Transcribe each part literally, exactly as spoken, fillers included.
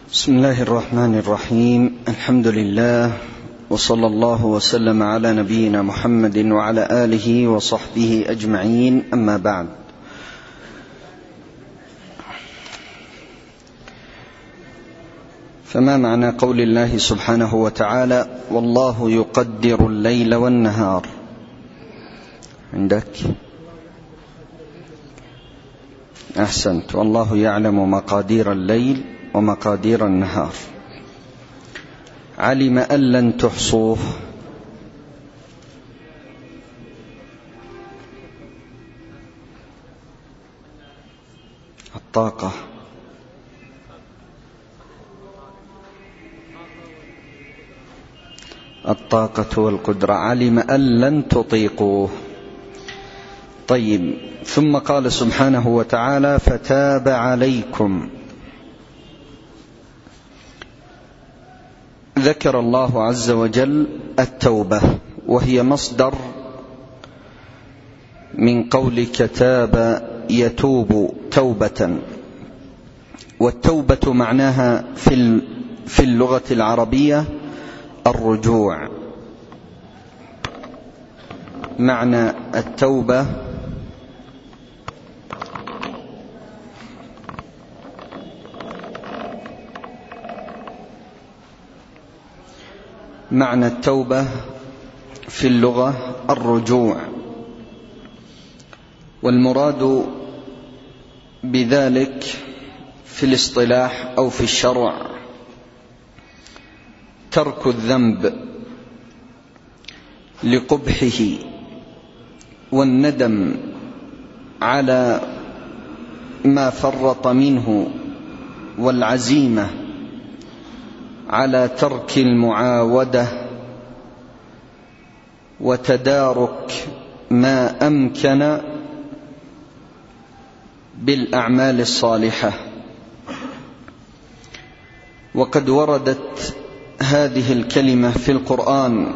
بسم الله الرحمن الرحيم. الحمد لله وصلى الله وسلم على نبينا محمد وعلى آله وصحبه أجمعين، أما بعد. فما معنى قول الله سبحانه وتعالى: والله يقدر الليل والنهار؟ عندك؟ أحسنت. والله يعلم مقادير الليل ومقادير النهار. علم أن لن تحصوه. الطاقة. الطاقة والقدرة. علم أن لن تطيقوه. طيب، ثم قال سبحانه وتعالى: فتاب عليكم. ذكر الله عز وجل التوبة، وهي مصدر من قولك تاب يتوب توبة. والتوبة معناها في اللغة العربية الرجوع. معنى التوبة معنى التوبة في اللغة الرجوع، والمراد بذلك في الاصطلاح أو في الشرع ترك الذنب لقبحه، والندم على ما فرط منه، والعزيمة على ترك المعاودة، وتدارك ما أمكن بالأعمال الصالحة. وقد وردت هذه الكلمة في القرآن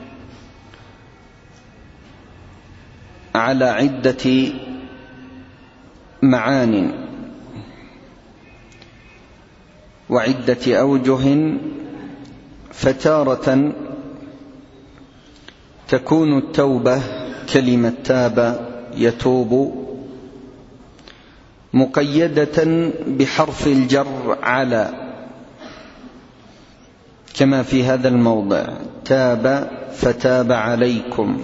على عدة معان وعدة أوجه، فتارة تكون التوبة كلمة تاب يتوب مقيدة بحرف الجر على، كما في هذا الموضع: تاب فتاب عليكم.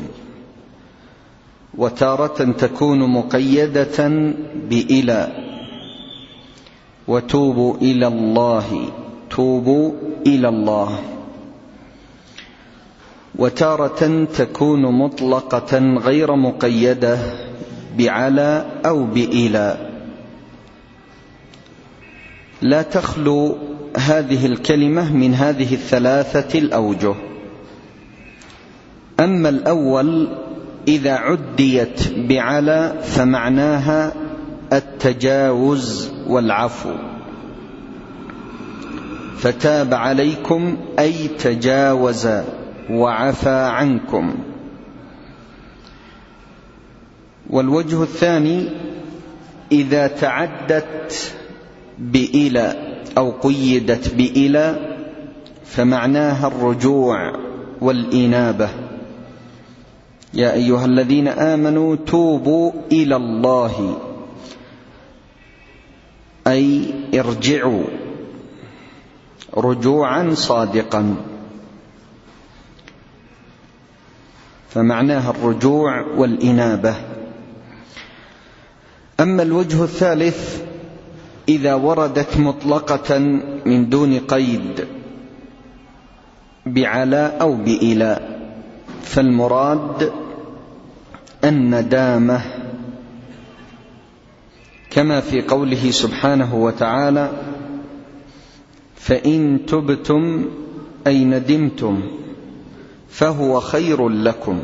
وتارة تكون مقيدة بإلى: وتوبوا إلى الله، توبوا إلى الله. وتارة تكون مطلقة غير مقيدة بعلى أو بإلى. لا تخلو هذه الكلمة من هذه الثلاثة الأوجه. أما الأول إذا عديت بعلى فمعناها التجاوز والعفو، فتاب عليكم أي تجاوز وعفى عنكم. والوجه الثاني إذا تعدت بإلى أو قيدت بإلى فمعناها الرجوع والإنابة: يا أيها الذين آمنوا توبوا إلى الله، أي ارجعوا رجوعا صادقا، فمعناها الرجوع والإنابة. أما الوجه الثالث إذا وردت مطلقة من دون قيد بعلى أو بإلى، فالمراد الندامة، كما في قوله سبحانه وتعالى: فإن تبتم أي ندمتم فهو خير لكم.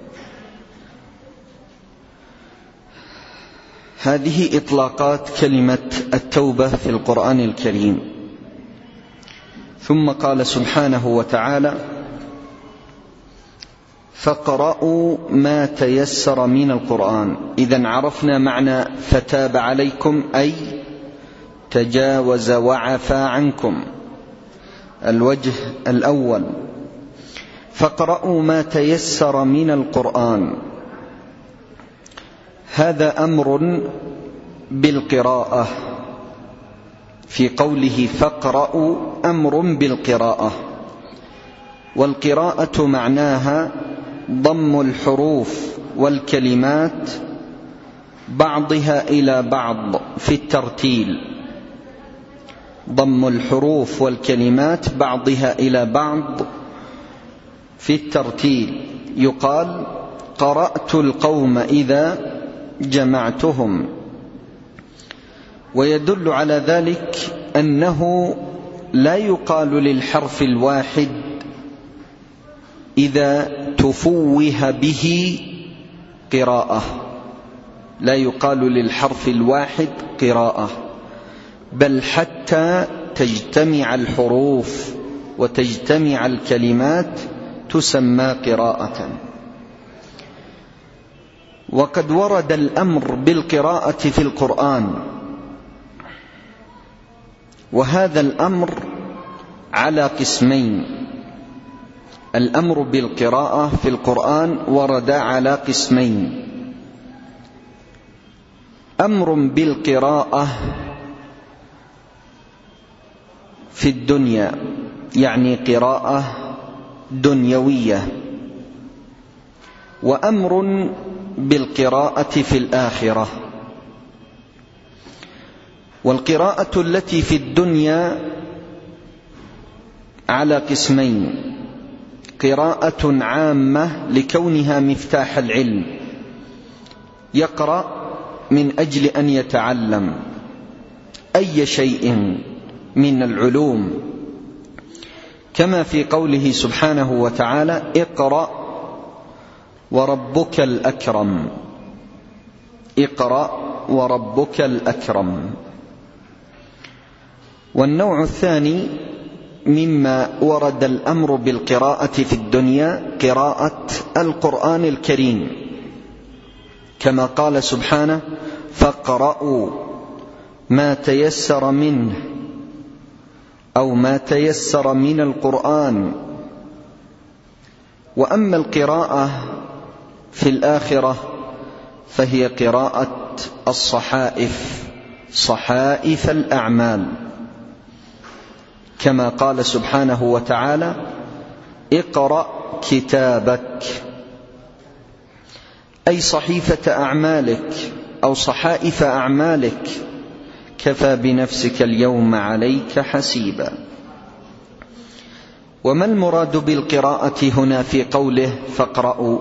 هذه إطلاقات كلمة التوبة في القرآن الكريم. ثم قال سبحانه وتعالى: فاقرأوا ما تيسر من القرآن. إذن عرفنا معنى فتاب عليكم أي تجاوز وعفى عنكم. الوجه الأول: فاقرؤوا ما تيسر من القرآن. هذا أمر بالقراءة، في قوله فاقرؤوا أمر بالقراءة، والقراءة معناها ضم الحروف والكلمات بعضها إلى بعض في الترتيل، ضم الحروف والكلمات بعضها إلى بعض في الترتيل. يقال قرأت القوم إذا جمعتهم. ويدل على ذلك أنه لا يقال للحرف الواحد إذا تفوه به قراءة، لا يقال للحرف الواحد قراءة، بل حتى تجتمع الحروف وتجتمع الكلمات تسمى قراءة. وقد ورد الأمر بالقراءة في القرآن، وهذا الأمر على قسمين. الأمر بالقراءة في القرآن ورد على قسمين: أمر بالقراءة في الدنيا، يعني قراءة دنيوية، وأمر بالقراءة في الآخرة. والقراءة التي في الدنيا على قسمين: قراءة عامة لكونها مفتاح العلم، يقرأ من أجل أن يتعلم أي شيء من العلوم، كما في قوله سبحانه وتعالى: اقرأ وربك الأكرم، اقرأ وربك الأكرم. والنوع الثاني مما ورد الأمر بالقراءة في الدنيا قراءة القرآن الكريم، كما قال سبحانه: فاقرؤوا ما تيسر منه، أو ما تيسر من القرآن. وأما القراءة في الآخرة فهي قراءة الصحائف، صحائف الأعمال، كما قال سبحانه وتعالى: اقرأ كتابك، أي صحيفة أعمالك أو صحائف أعمالك، كفى بنفسك اليوم عليك حسيبا. وما المراد بالقراءة هنا في قوله فاقرأوا؟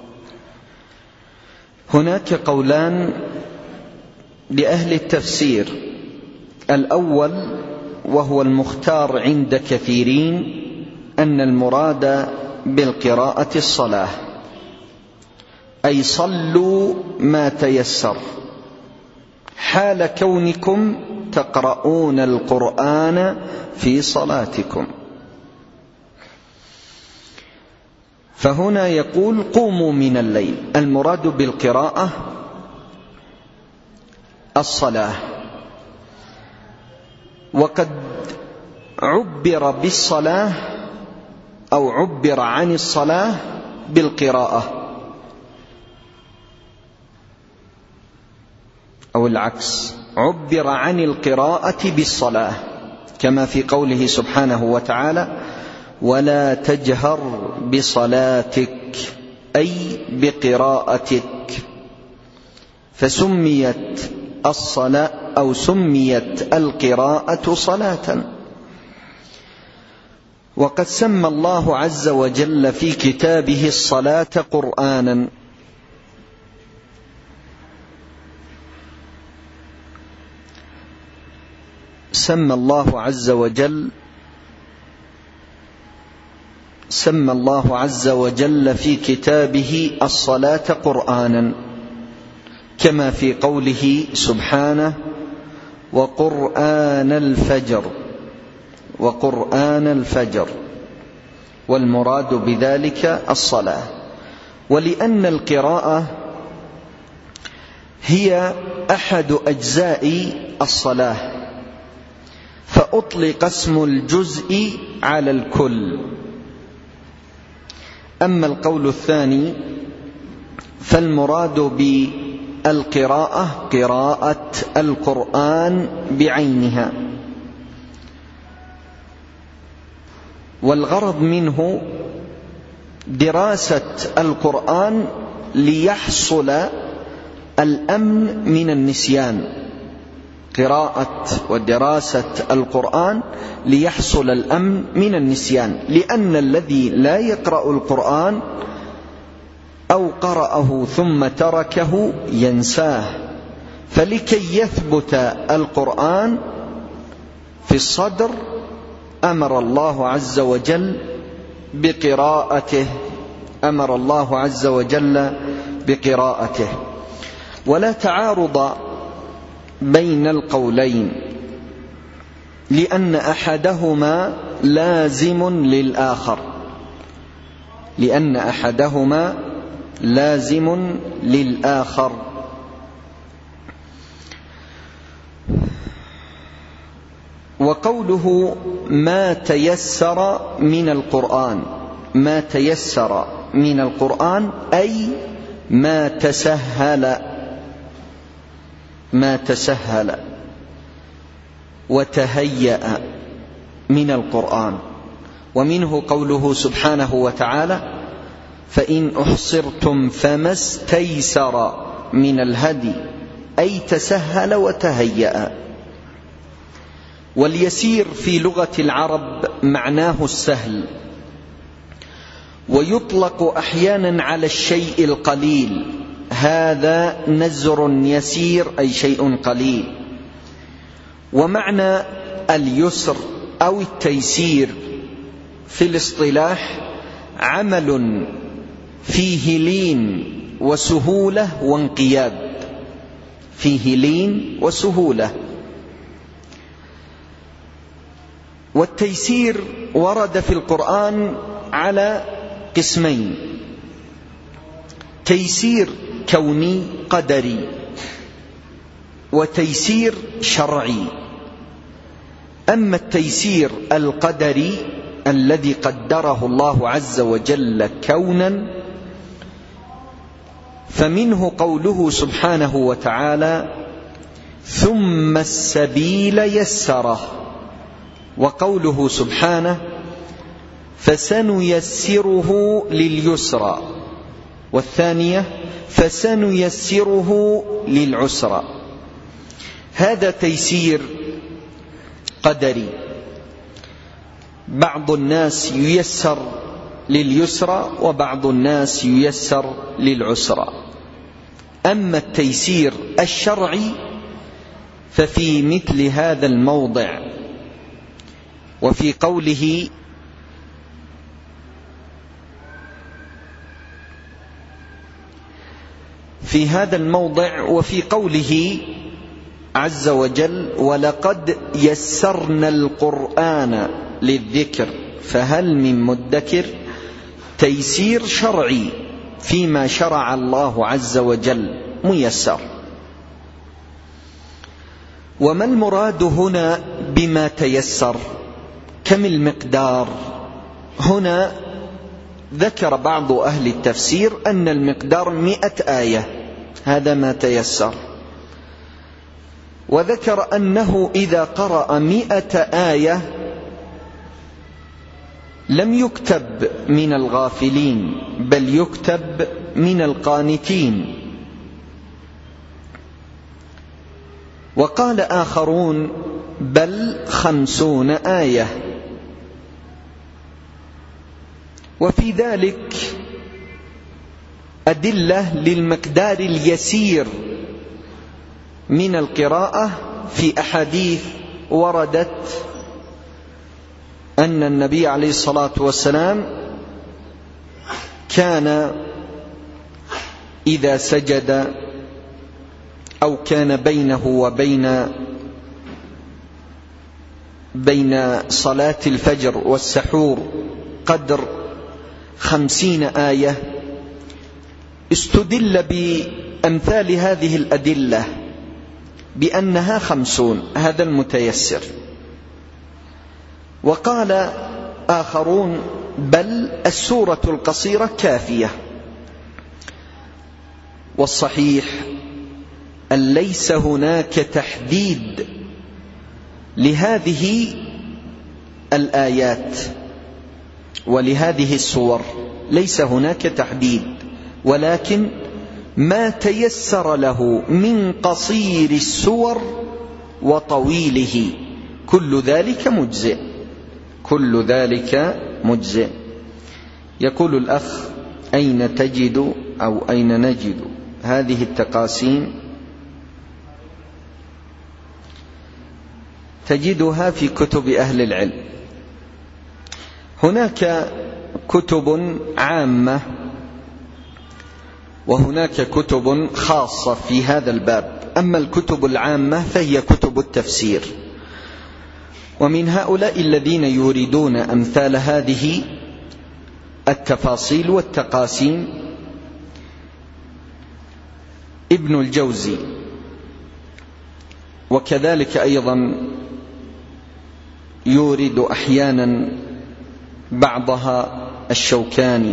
هناك قولان لأهل التفسير: الأول وهو المختار عند كثيرين أن المراد بالقراءة الصلاة، أي صلوا ما تيسر، حال كونكم تقرؤون القرآن في صلاتكم. فهنا يقول قوموا من الليل، المراد بالقراءة الصلاة. وقد عبر بالصلاة أو عبر عن الصلاة بالقراءة، أو العكس، عبر عن القراءة بالصلاة، كما في قوله سبحانه وتعالى: ولا تجهر بصلاتك، أي بقراءتك. فسميت الصلاة أو سميت القراءة صلاة. وقد سمى الله عز وجل في كتابه الصلاة قرآنا، سمى الله عز وجل سمى الله عز وجل في كتابه الصلاة قرآنا، كما في قوله سبحانه: وقرآن الفجر، وقرآن الفجر، والمراد بذلك الصلاة. ولأن القراءة هي أحد أجزاء الصلاة، فأطلق اسم الجزء على الكل. أما القول الثاني فالمراد بالقراءة قراءة القرآن بعينها، والغرض منه دراسة القرآن ليحصل الأمن من النسيان، قراءة ودراسة القرآن ليحصل الأمن من النسيان، لأن الذي لا يقرأ القرآن أو قرأه ثم تركه ينساه، فلكي يثبت القرآن في الصدر أمر الله عز وجل بقراءته أمر الله عز وجل بقراءته. ولا تعارض بين القولين، لأن أحدهما لازم للآخر لأن أحدهما لازم للآخر. وقوله ما تيسر من القرآن ما تيسر من القرآن أي ما تسهل ما تسهل وتهيأ من القرآن. ومنه قوله سبحانه وتعالى فإن أحصرتم فما استيسر من الهدي أي تسهل وتهيأ. واليسير في لغة العرب معناه السهل، ويطلق أحيانا على الشيء القليل، هذا نزر يسير أي شيء قليل. ومعنى اليسر أو التيسير في الاصطلاح عمل فيه لين وسهولة وانقياد، فيه لين وسهولة. والتيسير ورد في القرآن على قسمين: تيسير كوني قدري، وتيسير شرعي. أما التيسير القدري الذي قدره الله عز وجل كونا فمنه قوله سبحانه وتعالى ثم السبيل يسره، وقوله سبحانه فسنيسره لليسرى، والثانية فسنيسره للعسرى. هذا تيسير قدري، بعض الناس ييسر لليسرى وبعض الناس ييسر للعسرى. أما التيسير الشرعي ففي مثل هذا الموضع وفي قوله في هذا الموضع وفي قوله عز وجل ولقد يسرنا القرآن للذكر فهل من مدكر، تيسير شرعي فيما شرع الله عز وجل ميسر. وما المراد هنا بما تيسر؟ كم المقدار؟ هنا ذكر بعض أهل التفسير أن المقدار مئة آية، هذا ما تيسر. وذكر أنه إذا قرأ مئة آية لم يكتب من الغافلين بل يكتب من القانتين. وقال آخرون بل خمسون آية. وفي ذلك أدلة للمقدار اليسير من القراءة في أحاديث وردت أن النبي عليه الصلاة والسلام كان إذا سجد أو كان بينه وبين بين صلاة الفجر والسحور قدر خمسين آية. استدل بأمثال هذه الأدلة بأنها خمسون، هذا المتيسر. وقال آخرون بل السورة القصيرة كافية. والصحيح أن ليس هناك تحديد لهذه الآيات ولهذه السور، ليس هناك تحديد، ولكن ما تيسر له من قصير السور وطويله كل ذلك مجزئ، كل ذلك مجزئ. يقول الأخ: أين تجد أو أين نجد هذه التقاسيم؟ تجدها في كتب أهل العلم. هناك كتب عامة وهناك كتب خاصة في هذا الباب. أما الكتب العامة فهي كتب التفسير، ومن هؤلاء الذين يريدون أمثال هذه التفاصيل والتقاسيم ابن الجوزي، وكذلك أيضا يورد أحيانا بعضها الشوكاني.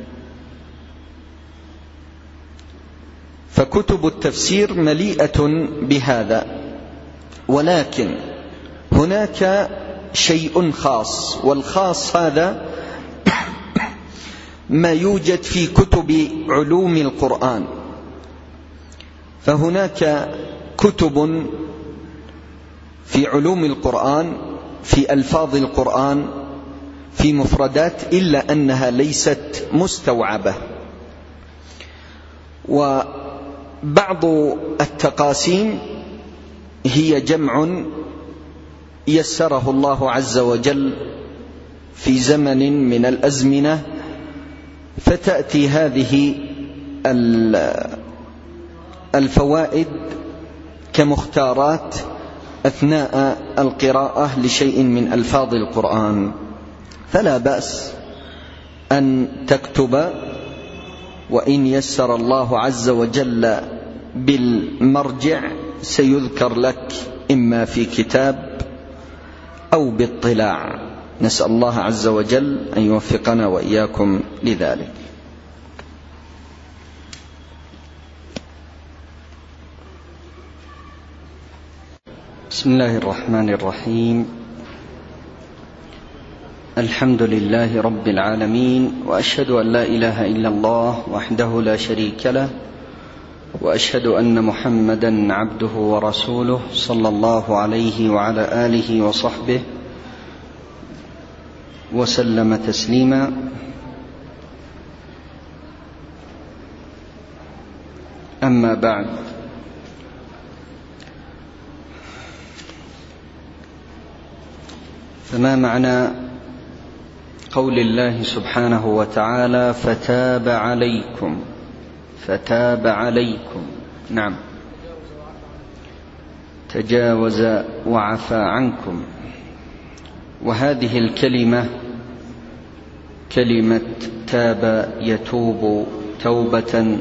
فكتب التفسير مليئة بهذا، ولكن هناك شيء خاص، والخاص هذا ما يوجد في كتب علوم القرآن. فهناك كتب في علوم القرآن، في ألفاظ القرآن، في مفردات، إلا أنها ليست مستوعبة. وبعض التقاسيم هي جمع يسره الله عز وجل في زمن من الأزمنة، فتأتي هذه الفوائد كمختارات أثناء القراءة لشيء من ألفاظ القرآن. فلا بأس أن تكتب، وإن يسر الله عز وجل بالمرجع سيذكر لك إما في كتاب أو باطلاع. نسأل الله عز وجل أن يوفقنا وإياكم لذلك. بسم الله الرحمن الرحيم. الحمد لله رب العالمين، وأشهد أن لا إله إلا الله وحده لا شريك له، وأشهد أن محمدا عبده ورسوله صلى الله عليه وعلى آله وصحبه وسلم تسليما. أما بعد، فما معنى قول الله سبحانه وتعالى فتاب عليكم؟ فتاب عليكم، نعم، تجاوز وعفى عنكم. وهذه الكلمة كلمة تاب يتوب توبة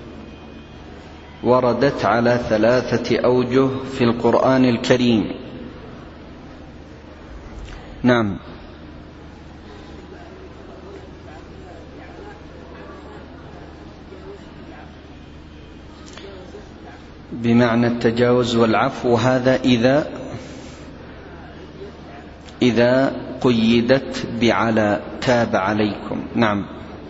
وردت على ثلاثة أوجه في القرآن الكريم. نعم، بمعنى التجاوز والعفو، هذا إذا إذا قيدت بعلى تاب عليكم. نعم،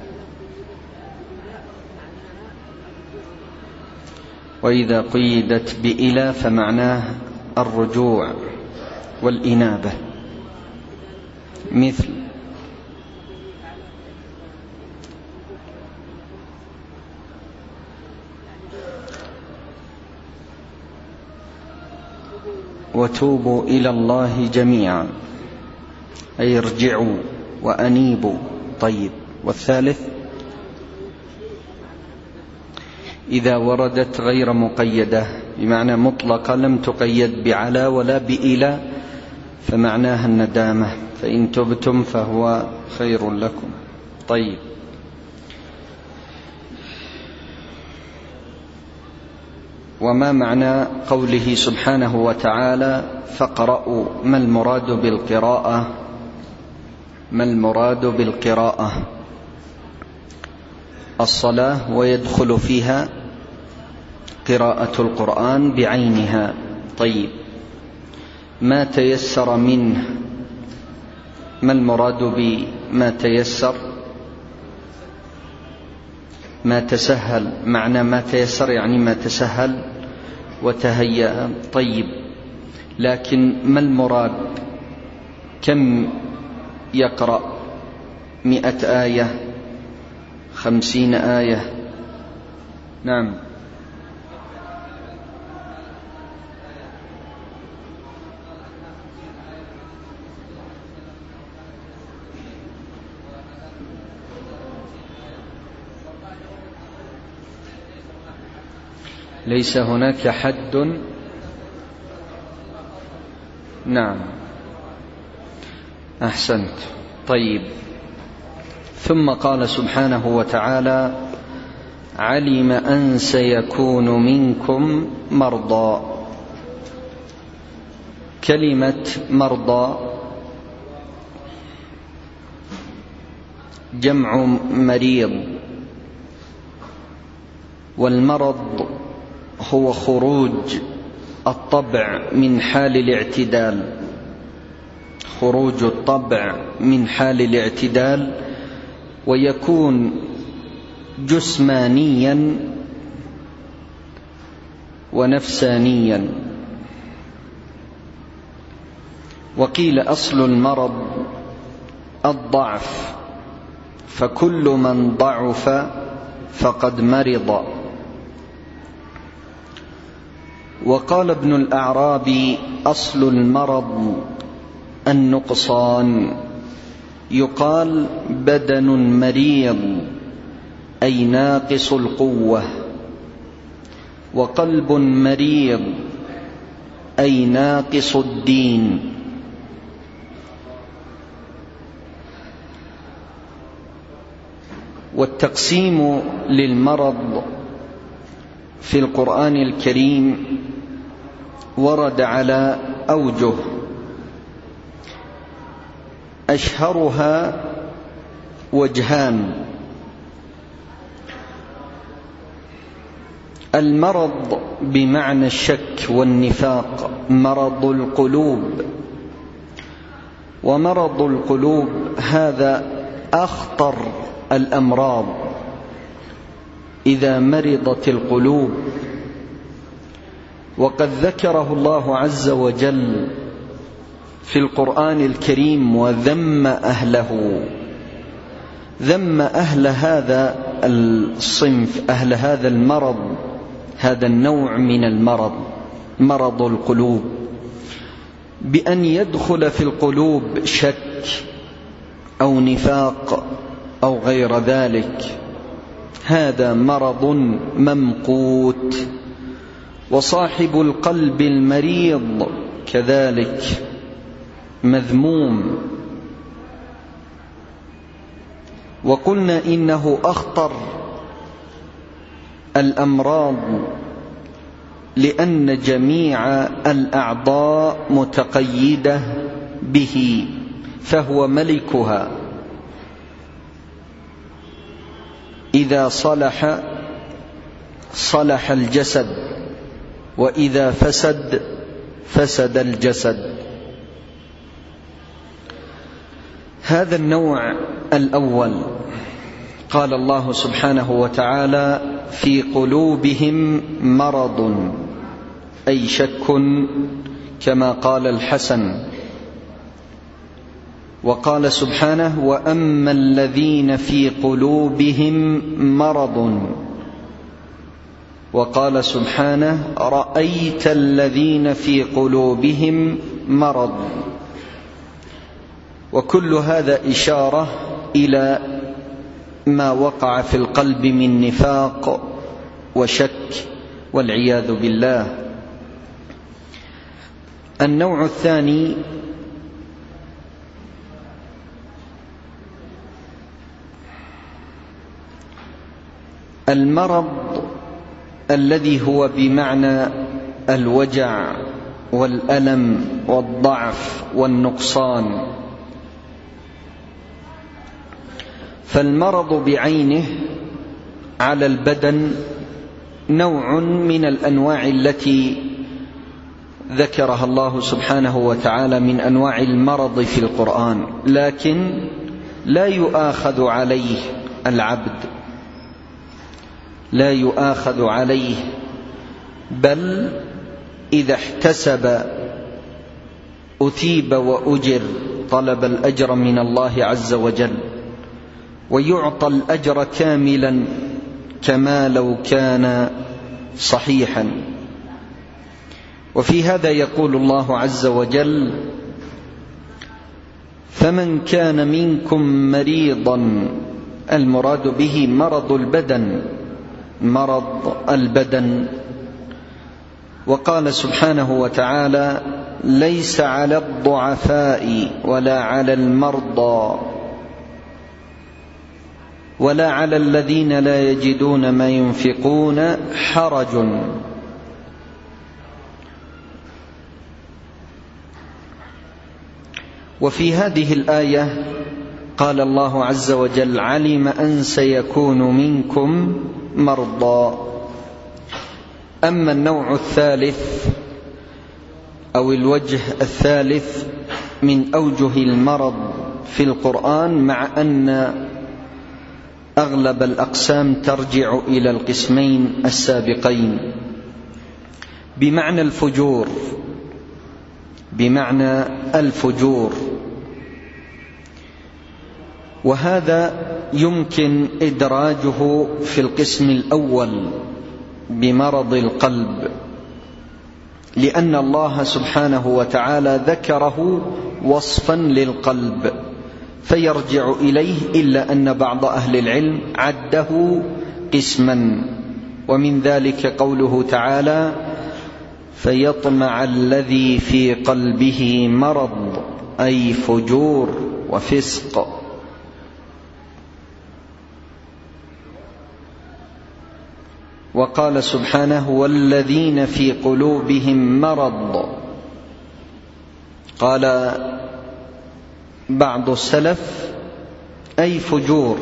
وإذا قيدت بإلى فمعناه الرجوع والإنابة، مثل وتوبوا إلى الله جميعا، أي ارجعوا وأنيبوا. طيب، والثالث إذا وردت غير مقيدة، بمعنى مطلقة لم تقيد بعلى ولا بإلى، فمعناها الندامة، فإن تبتم فهو خير لكم. طيب، وما معنى قوله سبحانه وتعالى فاقرأوا؟ ما المراد بالقراءة ما المراد بالقراءة؟ الصلاة ويدخل فيها قراءة القرآن بعينها. طيب، ما تيسر منه، ما المراد بما تيسر؟ ما تسهل، معنى ما تيسر يعني ما تسهل وتهيأ. طيب، لكن ما المراد؟ كم يقرأ؟ مئة آية؟ خمسين آية؟ نعم. ليس هناك حد. نعم، أحسنت. طيب، ثم قال سبحانه وتعالى: علم أن سيكون منكم مرضى. كلمة مرضى جمع مريض، والمرض هو خروج الطبع من حال الاعتدال، خروج الطبع من حال الاعتدال، ويكون جسمانيا ونفسانيا. وقيل أصل المرض الضعف، فكل من ضعف فقد مرض. وقال ابن الأعرابي: أصل المرض النقصان، يقال بدن مريض أي ناقص القوة، وقلب مريض أي ناقص الدين. والتقسيم للمرض في القرآن الكريم ورد على أوجه، أشهرها وجهان: المرض بمعنى الشك والنفاق، مرض القلوب. ومرض القلوب هذا أخطر الأمراض إذا مرضت القلوب، وقد ذكره الله عز وجل في القرآن الكريم وذم أهله، ذم أهل هذا الصنف، أهل هذا المرض، هذا النوع من المرض، مرض القلوب، بأن يدخل في القلوب شك أو نفاق أو غير ذلك. هذا مرض ممقوت. وصاحب القلب المريض كذلك مذموم. وقلنا إنه أخطر الأمراض لأن جميع الأعضاء متقيدة به، فهو ملكها. إذا صلح صلح الجسد، وإذا فسد فسد الجسد. هذا النوع الأول قال الله سبحانه وتعالى: في قلوبهم مرض، أي شك، كما قال الحسن. وقال سبحانه: وأما الذين في قلوبهم مرض. وقال سبحانه: رأيت الذين في قلوبهم مرض. وكل هذا إشارة إلى ما وقع في القلب من نفاق وشك والعياذ بالله. النوع الثاني المرض الذي هو بمعنى الوجع والألم والضعف والنقصان. فالمرض بعينه على البدن نوع من الأنواع التي ذكرها الله سبحانه وتعالى من أنواع المرض في القرآن، لكن لا يؤاخذ عليه العبد، لا يؤاخذ عليه، بل إذا احتسب أثيب وأجر، طلب الأجر من الله عز وجل، ويعطى الأجر كاملا كما لو كان صحيحا. وفي هذا يقول الله عز وجل: فمن كان منكم مريضا، المراد به مرض البدن، مرض البدن. وقال سبحانه وتعالى: ليس على الضعفاء ولا على المرضى ولا على الذين لا يجدون ما ينفقون حرج. وفي هذه الآية قال الله عز وجل: علم أن سيكون منكم مرضى. أما النوع الثالث أو الوجه الثالث من أوجه المرض في القرآن، مع أن أغلب الأقسام ترجع إلى القسمين السابقين، بمعنى الفجور، بمعنى الفجور. وهذا يمكن إدراجه في القسم الأول بمرض القلب، لأن الله سبحانه وتعالى ذكره وصفا للقلب فيرجع إليه، إلا أن بعض أهل العلم عده قسما، ومن ذلك قوله تعالى: فيطمع الذي في قلبه مرض، أي فجور وفسق. وقال سبحانه: والذين في قلوبهم مرض. قال بعض السلف: أي فجور.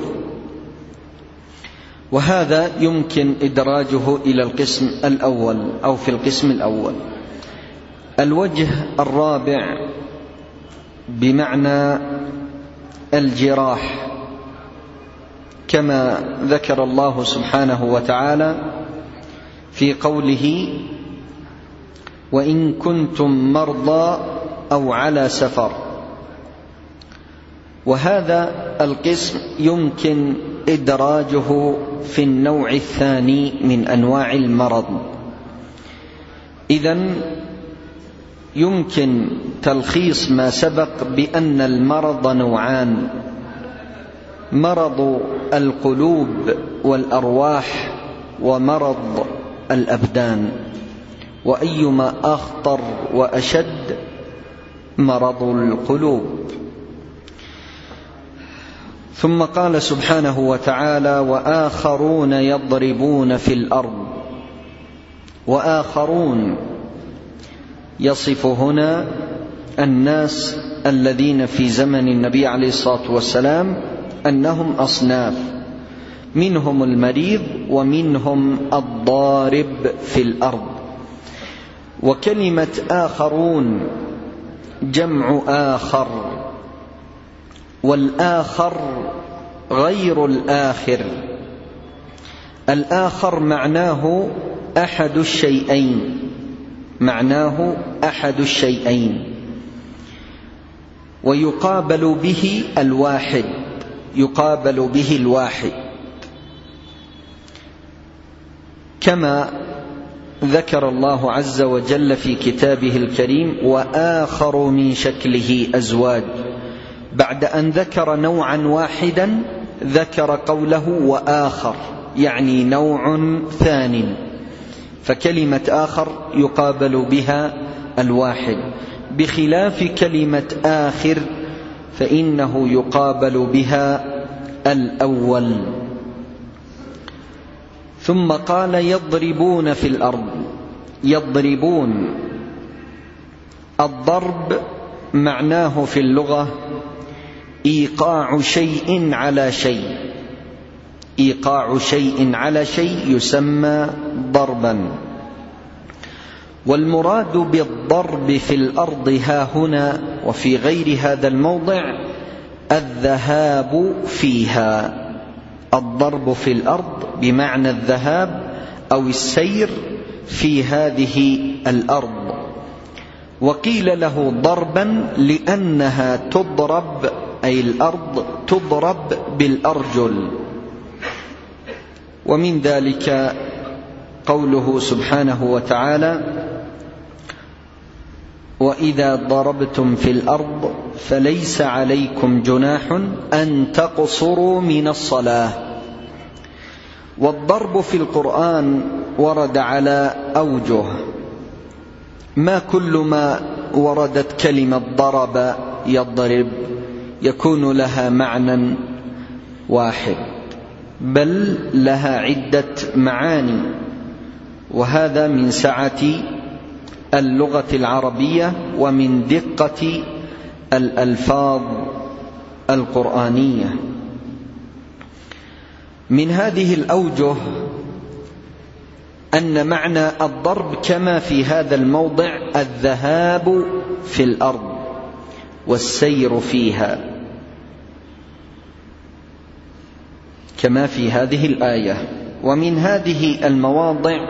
وهذا يمكن إدراجه إلى القسم الأول أو في القسم الأول. الوجه الرابع بمعنى الجراح، كما ذكر الله سبحانه وتعالى في قوله: وإن كنتم مرضى أو على سفر. وهذا القسم يمكن إدراجه في النوع الثاني من أنواع المرض. إذن يمكن تلخيص ما سبق بأن المرض نوعان: مرض القلوب والأرواح، ومرض الأبدان. وأيما أخطر وأشد؟ مرض القلوب. ثم قال سبحانه وتعالى: وآخرون يضربون في الأرض. وآخرون يصف هنا الناس الذين في زمن النبي عليه الصلاة والسلام أنهم أصناف، منهم المريض ومنهم الضارب في الأرض. وكلمة آخرون جمع آخر، والآخر غير الآخر. الآخر معناه أحد الشيئين، معناه أحد الشيئين، ويقابل به الواحد، يقابل به الواحد، كما ذكر الله عز وجل في كتابه الكريم: وآخر من شكله أزواج. بعد أن ذكر نوعا واحدا ذكر قوله وآخر، يعني نوع ثانٍ. فكلمة آخر يقابل بها الواحد، بخلاف كلمة آخر فإنه يقابل بها الأول. ثم قال: يضربون في الأرض. يضربون، الضرب معناه في اللغة إيقاع شيء على شيء، إيقاع شيء على شيء يسمى ضربا. والمراد بالضرب في الأرض ها هنا وفي غير هذا الموضع الذهاب فيها. الضرب في الأرض بمعنى الذهاب أو السير في هذه الأرض. وقيل له ضربا لأنها تضرب، أي الأرض تضرب بالأرجل. ومن ذلك قوله سبحانه وتعالى: وإذا ضربتم في الأرض فليس عليكم جناح أن تقصروا من الصلاة. والضرب في القرآن ورد على أوجه، ما كل ما وردت كلمة ضرب يضرب يكون لها معنى واحد، بل لها عدة معاني، وهذا من سعة اللغة العربية ومن دقة الألفاظ القرآنية. من هذه الأوجه أن معنى الضرب كما في هذا الموضع الذهاب في الأرض والسير فيها، كما في هذه الآية. ومن هذه المواضع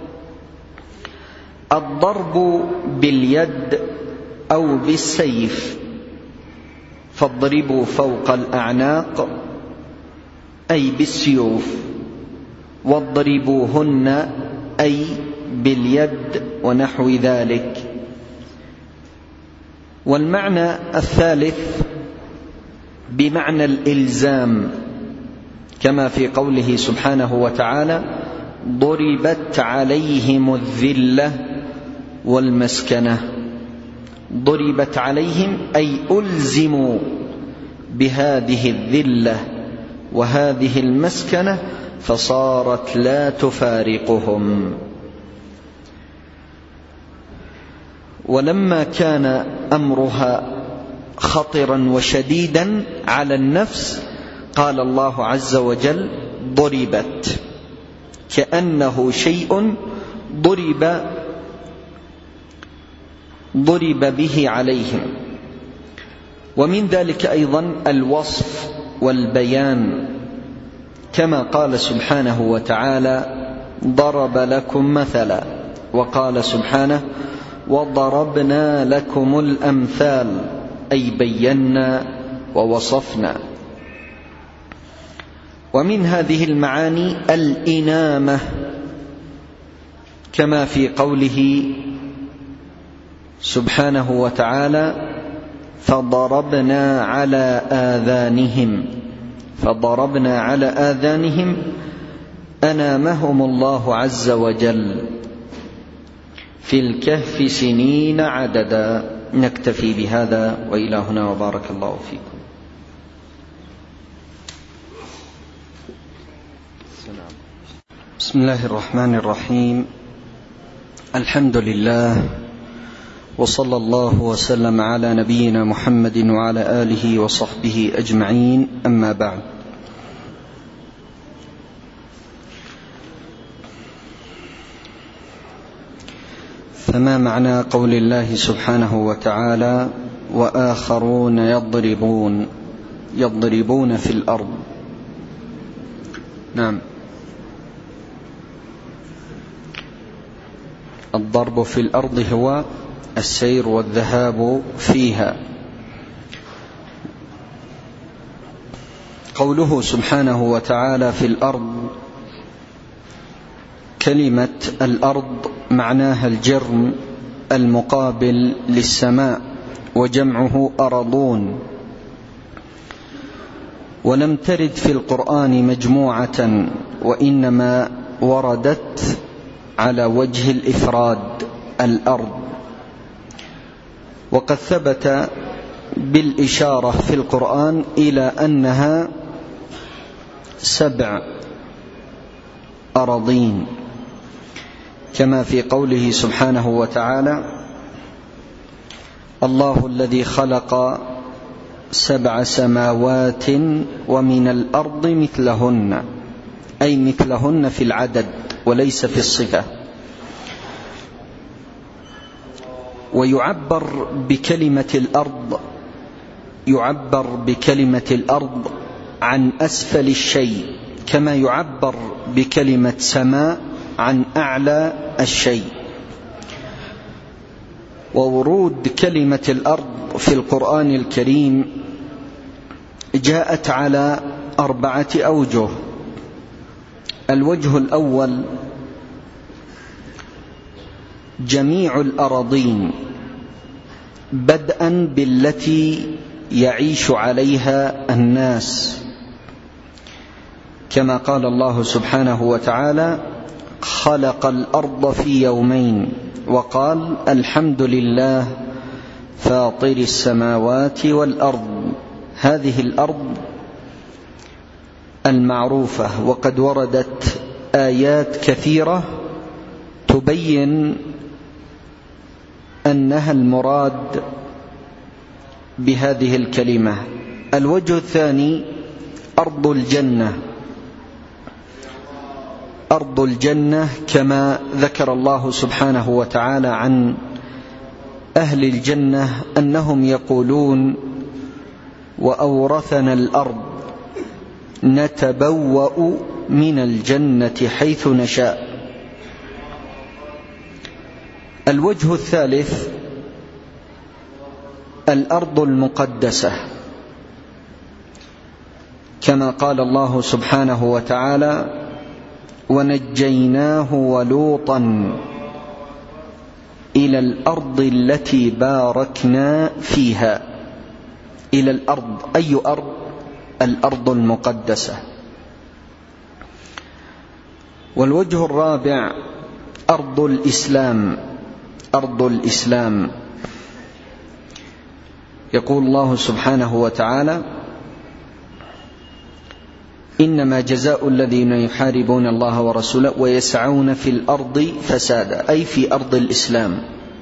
الضرب باليد أو بالسيف، فاضربوا فوق الأعناق أي بالسيوف، واضربوهن أي باليد ونحو ذلك. والمعنى الثالث بمعنى الإلزام، كما في قوله سبحانه وتعالى: ضربت عليهم الذلة والمسكنة. ضربت عليهم أي ألزموا بهذه الذلة وهذه المسكنة فصارت لا تفارقهم. ولما كان أمرها خطرا وشديدا على النفس قال الله عز وجل: ضربت، كأنه شيء ضرب ضرب به عليهم. ومن ذلك أيضا الوصف والبيان، كما قال سبحانه وتعالى: ضرب لكم مثلا، وقال سبحانه: وضربنا لكم الأمثال، أي بينا ووصفنا. ومن هذه المعاني الإنامة، كما في قوله سبحانه وتعالى: فضربنا على آذانهم. فضربنا على آذانهم أنامهم الله عز وجل في الكهف سنين عددا. نكتفي بهذا وإلى هنا، وبارك الله فيكم. بسم الله الرحمن الرحيم. الحمد لله، وصلى الله وسلم على نبينا محمد وعلى آله وصحبه أجمعين، أما بعد. فما معنى قول الله سبحانه وتعالى: وآخرون يضربون يضربون في الأرض؟ نعم، الضرب في الأرض هو السير والذهاب فيها. قوله سبحانه وتعالى في الأرض، كلمة الأرض معناها الجرم المقابل للسماء، وجمعه أرضون. ولم ترد في القرآن مجموعة، وإنما وردت على وجه الإفراد، الأرض. وقد ثبت بالإشارة في القرآن إلى أنها سبع أراضين، كما في قوله سبحانه وتعالى: الله الذي خلق سبع سماوات ومن الأرض مثلهن، أي مثلهن في العدد وليس في الصفة. ويعبر بكلمة الأرض يعبر بكلمة الأرض عن أسفل الشيء، كما يعبر بكلمة سماء عن أعلى الشيء. وورود كلمة الأرض في القرآن الكريم جاءت على أربعة أوجه. الوجه الأول جميع الأراضين، بدءا بالتي يعيش عليها الناس، كما قال الله سبحانه وتعالى: خلق الأرض في يومين، وقال: الحمد لله فاطر السماوات والأرض. هذه الأرض المعروفة، وقد وردت آيات كثيرة تبين أنها المراد بهذه الكلمة. الوجه الثاني أرض الجنة، أرض الجنة كما ذكر الله سبحانه وتعالى عن أهل الجنة أنهم يقولون: وأورثنا الأرض نتبوأ من الجنة حيث نشاء. الوجه الثالث الأرض المقدسة، كما قال الله سبحانه وتعالى: ونجيناه ولوطا إلى الأرض التي باركنا فيها. إلى الأرض، أي أرض؟ الأرض المقدسة. والوجه الرابع أرض الإسلام، أرض الإسلام. يقول الله سبحانه وتعالى: إنما جزاء الذين يحاربون الله ورسوله ويسعون في الأرض فسادا، أي في أرض الإسلام.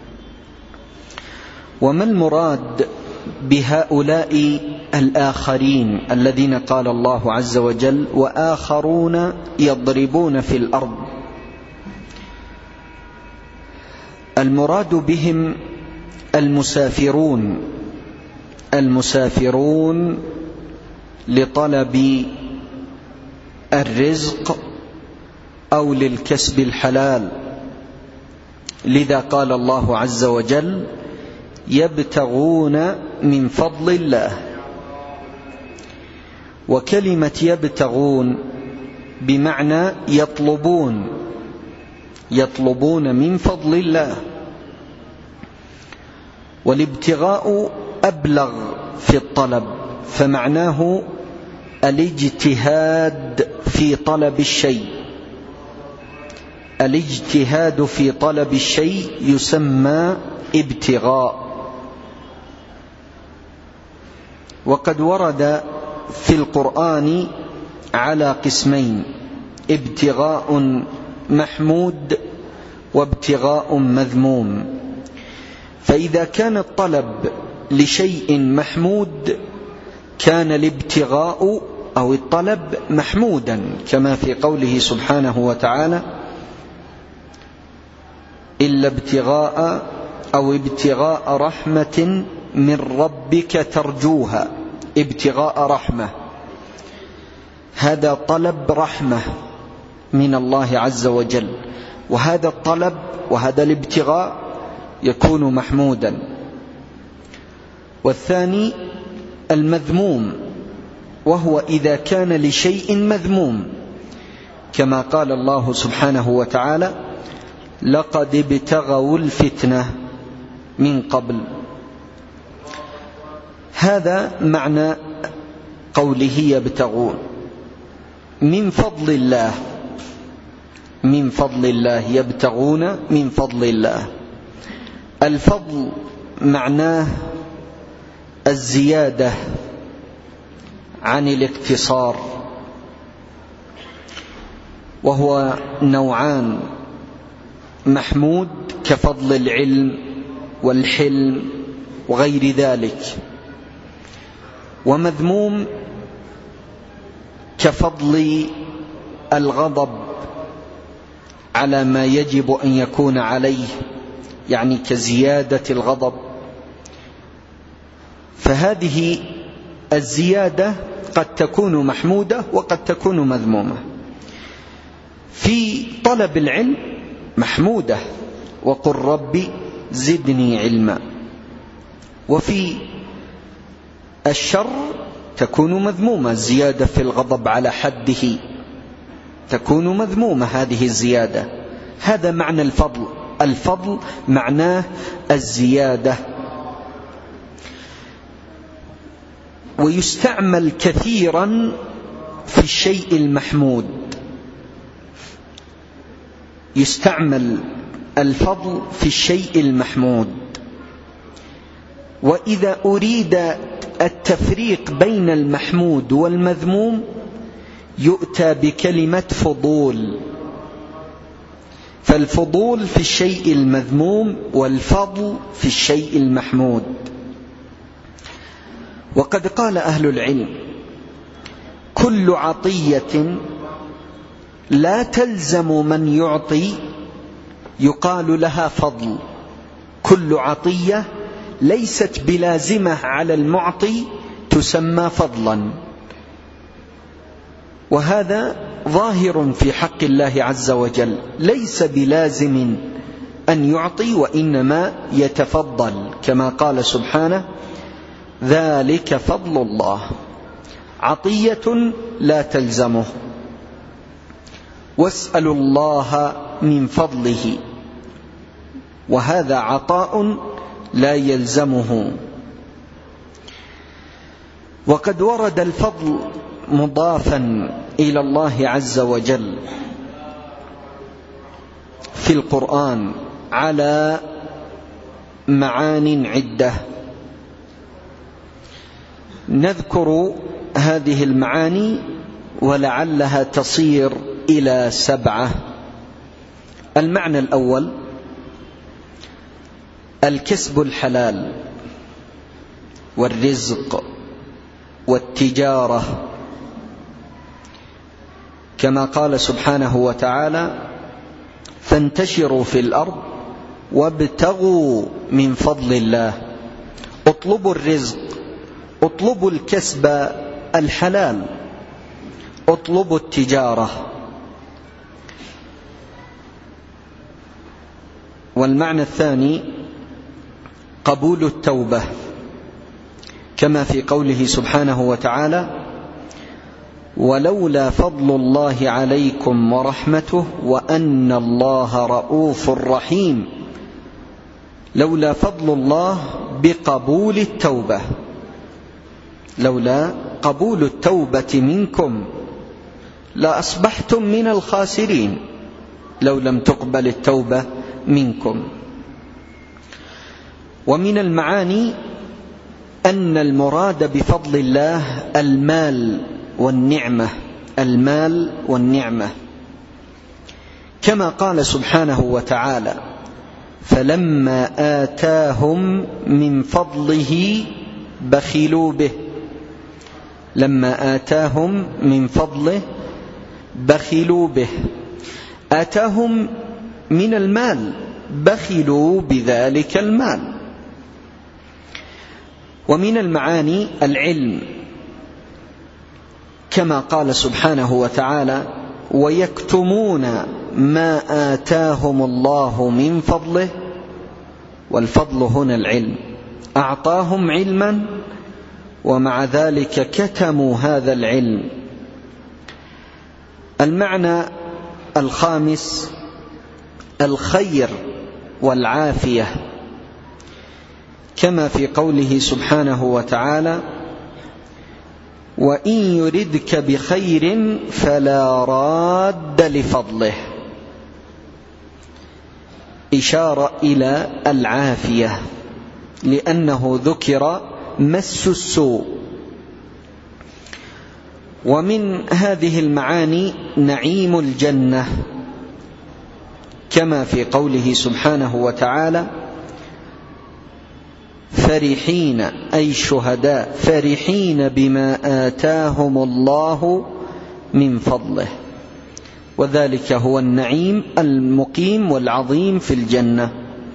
وما المراد بهؤلاء الآخرين الذين قال الله عز وجل: وآخرون يضربون في الأرض؟ المراد بهم المسافرون، المسافرون لطلب الرزق أو للكسب الحلال. لذا قال الله عز وجل: يبتغون من فضل الله. وكلمة يبتغون بمعنى يطلبون، يطلبون من فضل الله. والابتغاء أبلغ في الطلب، فمعناه الاجتهاد في طلب الشيء. الاجتهاد في طلب الشيء يسمى ابتغاء. وقد ورد في القرآن على قسمين: ابتغاء محمود وابتغاء مذموم. فإذا كان الطلب لشيء محمود كان الابتغاء أو الطلب محمودا، كما في قوله سبحانه وتعالى: إلا ابتغاء أو ابتغاء رحمة من ربك ترجوها. ابتغاء رحمة، هذا طلب رحمة من الله عز وجل، وهذا الطلب وهذا الابتغاء يكون محمودا. والثاني المذموم، وهو إذا كان لشيء مذموم، كما قال الله سبحانه وتعالى: لقد ابتغوا الفتنة من قبل. هذا معنى قوله يبتغون من فضل الله، من فضل الله، يبتغون من فضل الله. الفضل معناه الزيادة عن الاقتصار، وهو نوعان: محمود كفضل العلم والحلم وغير ذلك، ومذموم كفضل الغضب على ما يجب أن يكون عليه، يعني كزيادة الغضب. فهذه الزيادة قد تكون محمودة وقد تكون مذمومة. في طلب العلم محمودة، وقل رب زدني علما. وفي الشر تكون مذمومة، الزيادة في الغضب على حده تكون مذمومة هذه الزيادة. هذا معنى الفضل. الفضل معناه الزيادة. ويستعمل كثيرا في الشيء المحمود، يستعمل الفضل في الشيء المحمود. وإذا أريد التفريق بين المحمود والمذموم يؤتى بكلمة فضول، فالفضول في الشيء المذموم والفضل في الشيء المحمود. وقد قال أهل العلم: كل عطية لا تلزم من يعطي يقال لها فضل. كل عطية ليست بلازمة على المعطي تسمى فضلا. وهذا ظاهر في حق الله عز وجل، ليس بلازم أن يعطي وإنما يتفضل، كما قال سبحانه: ذلك فضل الله. عطية لا تلزمه. واسألوا الله من فضله، وهذا عطاء لا يلزمه. وقد ورد الفضل مضافا إلى الله عز وجل في القرآن على معان عدة. نذكر هذه المعاني ولعلها تصير إلى سبعة. المعنى الأول: الكسب الحلال والرزق والتجارة، كما قال سبحانه وتعالى: فانتشروا في الأرض وابتغوا من فضل الله. اطلبوا الرزق، اطلبوا الكسب الحلال، اطلبوا التجارة. والمعنى الثاني: قبول التوبة، كما في قوله سبحانه وتعالى: ولولا فضل الله عليكم ورحمته وأن الله رؤوف رحيم. لولا فضل الله بقبول التوبة، لولا قبول التوبة منكم لأصبحتم من الخاسرين، لو لم تقبل التوبة منكم. ومن المعاني أن المراد بفضل الله المال والنعمة، المال والنعمة، كما قال سبحانه وتعالى: فلما آتاهم من فضله بخلوا به. لما آتاهم من فضله بخلوا به، آتاهم من المال، بخلوا بذلك المال. ومن المعاني العلم، كما قال سبحانه وتعالى: ويكتمون ما آتاهم الله من فضله. والفضل هنا العلم، أعطاهم علما ومع ذلك كتموا هذا العلم. المعنى الخامس: الخير والعافية، كما في قوله سبحانه وتعالى: وإن يردك بخير فلا راد لفضله. إشارة إلى العافية، لأنه ذكر مس السوء. ومن هذه المعاني نعيم الجنة، كما في قوله سبحانه وتعالى: فرحين أي شهداء فرحين بما آتاهم الله من فضله، وذلك هو النعيم المقيم والعظيم في الجنة.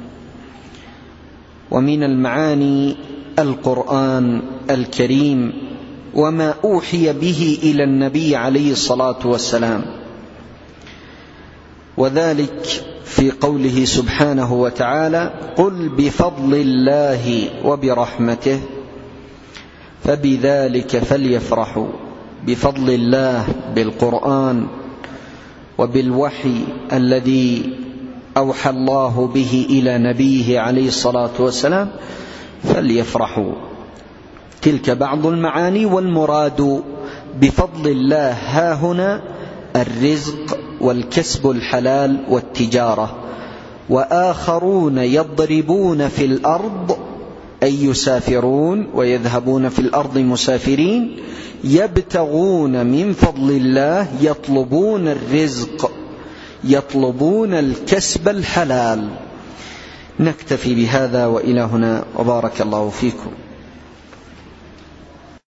ومن المعاني القرآن الكريم وما أوحي به إلى النبي عليه الصلاة والسلام، وذلك في قوله سبحانه وتعالى: قل بفضل الله وبرحمته فبذلك فليفرحوا. بفضل الله بالقرآن وبالوحي الذي أوحى الله به إلى نبيه عليه الصلاة والسلام فليفرحوا. تلك بعض المعاني. والمراد بفضل الله هاهنا الرزق والكسب الحلال والتجارة. وآخرون يضربون في الأرض أي يسافرون ويذهبون في الأرض مسافرين، يبتغون من فضل الله، يطلبون الرزق، يطلبون الكسب الحلال. نكتفي بهذا وإلى هنا، وبارك الله فيكم.